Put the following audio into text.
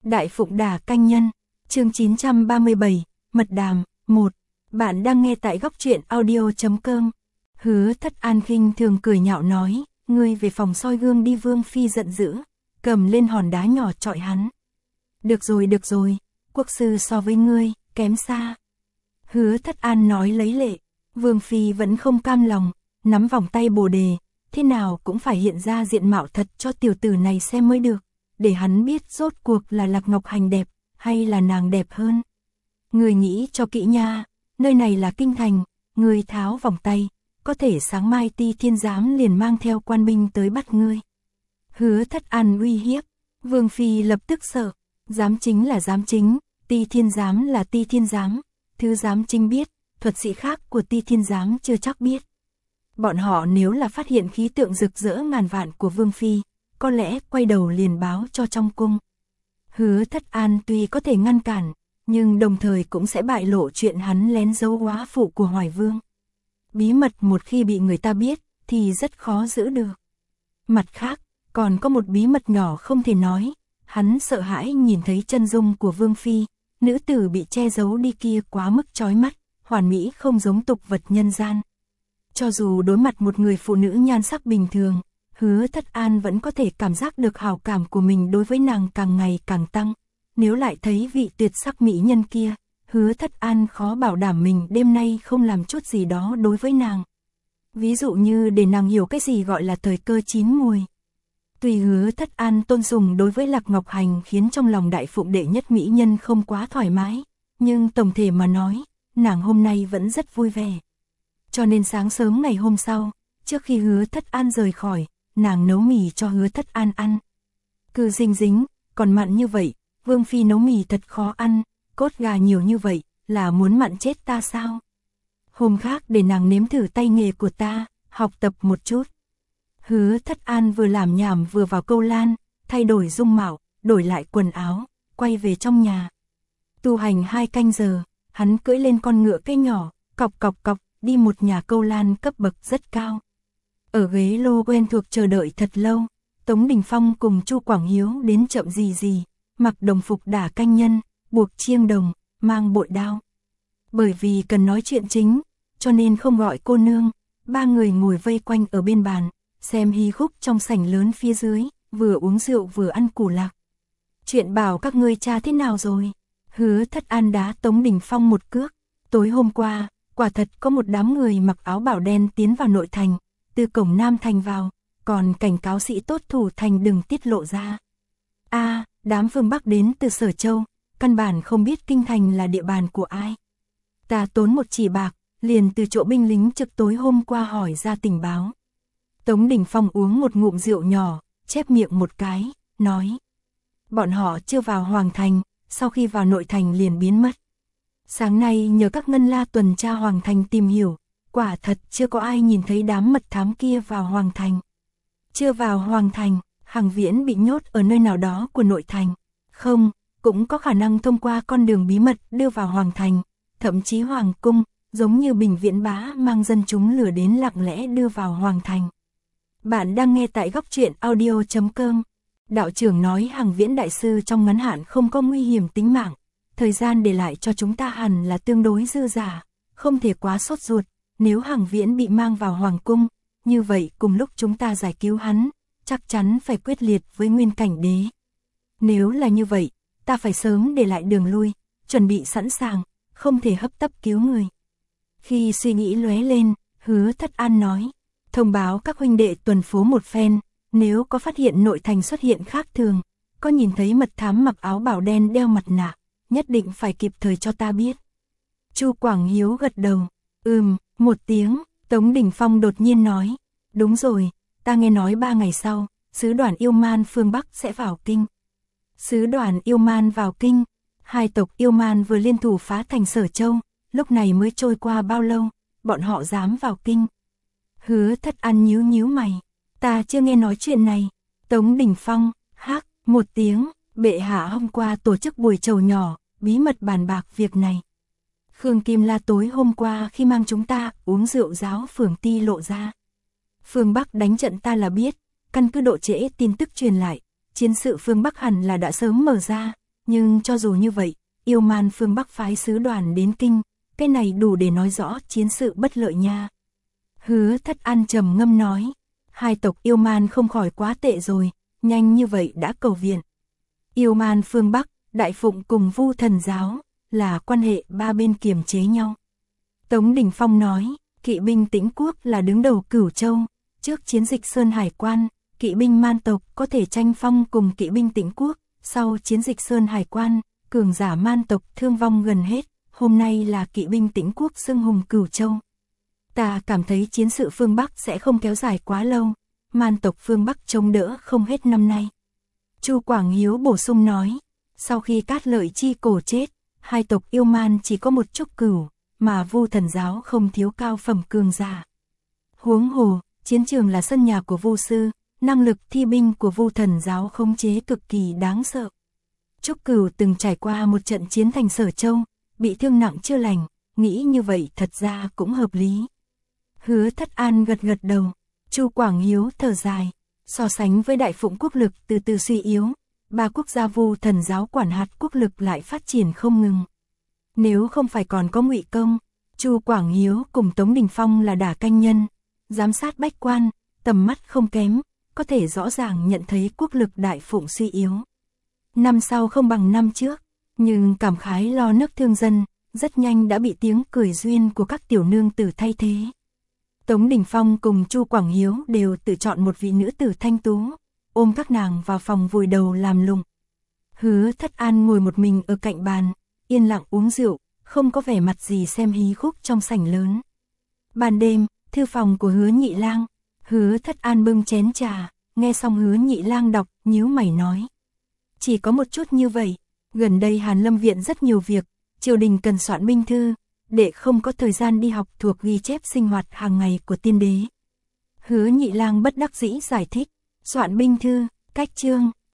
Đại Phụng Đả Canh Nhân, chương 937, Mật Đàm, 1. Bạn đang nghe tại góc truyện audio.com. Hứa Thất An khinh thường cười nhạo nói, ngươi về phòng soi gương đi. Vương Phi giận dữ, cầm lên hòn đá nhỏ chọi hắn. Được rồi, quốc sư so với ngươi, kém xa. Hứa Thất An nói lấy lệ, Vương Phi vẫn không cam lòng, nắm vòng tay bồ đề, thế nào cũng phải hiện ra diện mạo thật cho tiểu tử này xem mới được, để hắn biết rốt cuộc là Lạc Ngọc Hành đẹp, hay là nàng đẹp hơn. Người nghĩ cho kỹ nha, nơi này là kinh thành, người tháo vòng tay, có thể sáng mai Ti Thiên Giám liền mang theo quan binh tới bắt ngươi. Hứa Thất An uy hiếp, Vương Phi lập tức sợ, giám chính là giám chính, Ti Thiên Giám là Ti Thiên Giám, thứ giám chính biết, thuật sĩ khác của Ti Thiên Giám chưa chắc biết. Bọn họ nếu là phát hiện khí tượng rực rỡ ngàn vạn của Vương Phi, có lẽ quay đầu liền báo cho trong cung. Hứa Thất An tuy có thể ngăn cản, nhưng đồng thời cũng sẽ bại lộ chuyện hắn lén giấu góa phụ của Hoài Vương. Bí mật một khi bị người ta biết, thì rất khó giữ được. Mặt khác, còn có một bí mật nhỏ không thể nói, hắn sợ hãi nhìn thấy chân dung của Vương Phi, nữ tử bị che giấu đi kia quá mức chói mắt, hoàn mỹ không giống tục vật nhân gian. Cho dù đối mặt một người phụ nữ nhan sắc bình thường, Hứa Thất An vẫn có thể cảm giác được hào cảm của mình đối với nàng càng ngày càng tăng. Nếu lại thấy vị tuyệt sắc mỹ nhân kia, Hứa Thất An khó bảo đảm mình đêm nay không làm chút gì đó đối với nàng. Ví dụ như để nàng hiểu cái gì gọi là thời cơ chín mùi. Tuy Hứa Thất An tôn sùng đối với Lạc Ngọc Hành khiến trong lòng Đại Phụng đệ nhất mỹ nhân không quá thoải mái, nhưng tổng thể mà nói, nàng hôm nay vẫn rất vui vẻ. Cho nên sáng sớm ngày hôm sau, trước khi Hứa Thất An rời khỏi, nàng nấu mì cho Hứa Thất An ăn. Cứ dinh dính, còn mặn như vậy, Vương Phi nấu mì thật khó ăn, cốt gà nhiều như vậy, là muốn mặn chết ta sao? Hôm khác để nàng nếm thử tay nghề của ta, học tập một chút. Hứa Thất An vừa làm nhảm vừa vào câu lan, thay đổi dung mạo, đổi lại quần áo, quay về trong nhà. Tu hành 2 canh giờ, hắn cưỡi lên con ngựa cây nhỏ, cọc cọc cọc, đi một nhà câu lan cấp bậc rất cao. Ở ghế lô quen thuộc chờ đợi thật lâu, Tống Đình Phong cùng Chu Quảng Hiếu đến chậm gì, mặc đồng phục đả canh nhân, buộc chiêng đồng, mang bội đao. Bởi vì cần nói chuyện chính, cho nên không gọi cô nương, 3 người ngồi vây quanh ở bên bàn, xem hí khúc trong sảnh lớn phía dưới, vừa uống rượu vừa ăn củ lạc. Chuyện bảo các ngươi cha thế nào rồi? Hứa Thất An đá Tống Đình Phong một cước. Tối hôm qua, quả thật có một đám người mặc áo bảo đen tiến vào nội thành, từ cổng Nam thành vào, còn cảnh cáo sĩ tốt thủ thành đừng tiết lộ ra. Đám phương Bắc đến từ Sở Châu, căn bản không biết kinh thành là địa bàn của ai. Ta tốn 1 chỉ bạc, liền từ chỗ binh lính trực tối hôm qua hỏi ra tình báo. Tống Đình Phong uống một ngụm rượu nhỏ, chép miệng một cái, nói. Bọn họ chưa vào Hoàng thành, sau khi vào nội thành liền biến mất. Sáng nay nhờ các ngân la tuần tra Hoàng thành tìm hiểu, quả thật chưa có ai nhìn thấy đám mật thám kia vào Hoàng thành. Chưa vào Hoàng thành, Hằng Viễn bị nhốt ở nơi nào đó của nội thành. Không, cũng có khả năng thông qua con đường bí mật đưa vào Hoàng thành, thậm chí Hoàng cung, giống như Bình Viễn Bá mang dân chúng lừa đến lặng lẽ đưa vào Hoàng thành. Bạn đang nghe tại góc truyện audio.com. Đạo trưởng nói Hằng Viễn đại sư trong ngắn hạn không có nguy hiểm tính mạng, thời gian để lại cho chúng ta hẳn là tương đối dư dả, không thể quá sốt ruột. Nếu Hằng Viễn bị mang vào Hoàng cung, như vậy cùng lúc chúng ta giải cứu hắn, chắc chắn phải quyết liệt với Nguyên Cảnh Đế. Nếu là như vậy, ta phải sớm để lại đường lui, chuẩn bị sẵn sàng, không thể hấp tấp cứu người. Khi suy nghĩ lóe lên, Hứa Thất An nói, thông báo các huynh đệ tuần phố một phen, nếu có phát hiện nội thành xuất hiện khác thường, có nhìn thấy mật thám mặc áo bảo đen đeo mặt nạ, nhất định phải kịp thời cho ta biết. Chu Quảng Hiếu gật đầu, một tiếng. Tống Đình Phong đột nhiên nói, đúng rồi, ta nghe nói 3 ngày sau, sứ đoàn Yêu Man phương Bắc sẽ vào kinh. Sứ đoàn Yêu Man vào kinh, 2 tộc Yêu Man vừa liên thủ phá thành Sở Châu, lúc này mới trôi qua bao lâu, bọn họ dám vào kinh. Hứa Thất An nhíu mày, ta chưa nghe nói chuyện này. Tống Đình Phong, một tiếng, bệ hạ hôm qua tổ chức buổi trầu nhỏ, bí mật bàn bạc việc này. Khương Kim La tối hôm qua khi mang chúng ta uống rượu giáo phường Ti lộ ra. Phương Bắc đánh trận ta là biết, căn cứ độ trễ tin tức truyền lại, chiến sự phương Bắc hẳn là đã sớm mở ra, Nhưng cho dù như vậy, Yêu Man phương Bắc phái sứ đoàn đến kinh, cái này đủ để nói rõ chiến sự bất lợi nha. Hứa Thất An trầm ngâm nói, hai tộc Yêu Man không khỏi quá tệ rồi, nhanh như vậy đã cầu viện. Yêu Man phương Bắc, Đại Phụng cùng Vu Thần giáo, là quan hệ ba bên kiềm chế nhau. Tống Đình Phong nói, kỵ binh Tĩnh Quốc là đứng đầu Cửu Châu, trước chiến dịch Sơn Hải Quan, kỵ binh Man tộc có thể tranh phong cùng kỵ binh Tĩnh Quốc, sau chiến dịch Sơn Hải Quan, cường giả Man tộc thương vong gần hết, hôm nay là kỵ binh Tĩnh Quốc xưng hùng Cửu Châu. Ta cảm thấy chiến sự phương Bắc sẽ không kéo dài quá lâu, Man tộc phương Bắc chống đỡ không hết năm nay. Chu Quảng Hiếu bổ sung nói, sau khi Cát Lợi Chi cổ chết, hai tộc Yêu Man chỉ có một Trúc Cửu, mà Vu Thần giáo không thiếu cao phẩm cường giả. Huống hồ, chiến trường là sân nhà của Vu sư, năng lực thi binh của Vu Thần giáo khống chế cực kỳ đáng sợ. Trúc Cửu từng trải qua một trận chiến thành Sở Châu, bị thương nặng chưa lành, nghĩ như vậy thật ra cũng hợp lý. Hứa Thất An gật gật đầu, Chu Quảng Hiếu thở dài, so sánh với Đại Phụng quốc lực từ từ suy yếu, ba quốc gia Vu Thần giáo quản hạt quốc lực lại phát triển không ngừng. Nếu không phải còn có Ngụy Công, Chu Quảng Hiếu cùng Tống Đình Phong là đả canh nhân, giám sát bách quan, tầm mắt không kém, có thể rõ ràng nhận thấy quốc lực Đại Phụng suy yếu. Năm sau không bằng năm trước, nhưng cảm khái lo nước thương dân, rất nhanh đã bị tiếng cười duyên của các tiểu nương tử thay thế. Tống Đình Phong cùng Chu Quảng Hiếu đều tự chọn một vị nữ tử thanh tú, ôm các nàng vào phòng vùi đầu làm lụng. Hứa Thất An ngồi một mình ở cạnh bàn, yên lặng uống rượu, không có vẻ mặt gì xem hí khúc trong sảnh lớn. Ban đêm, thư phòng của Hứa Nhị Lang, Hứa Thất An bưng chén trà, nghe xong Hứa Nhị Lang đọc, nhíu mày nói. Chỉ có một chút như vậy, gần đây Hàn Lâm viện rất nhiều việc, triều đình cần soạn binh thư, để không có thời gian đi học thuộc ghi chép sinh hoạt hàng ngày của tiên đế. Hứa Nhị Lang bất đắc dĩ giải thích, soạn binh thư, cách chương,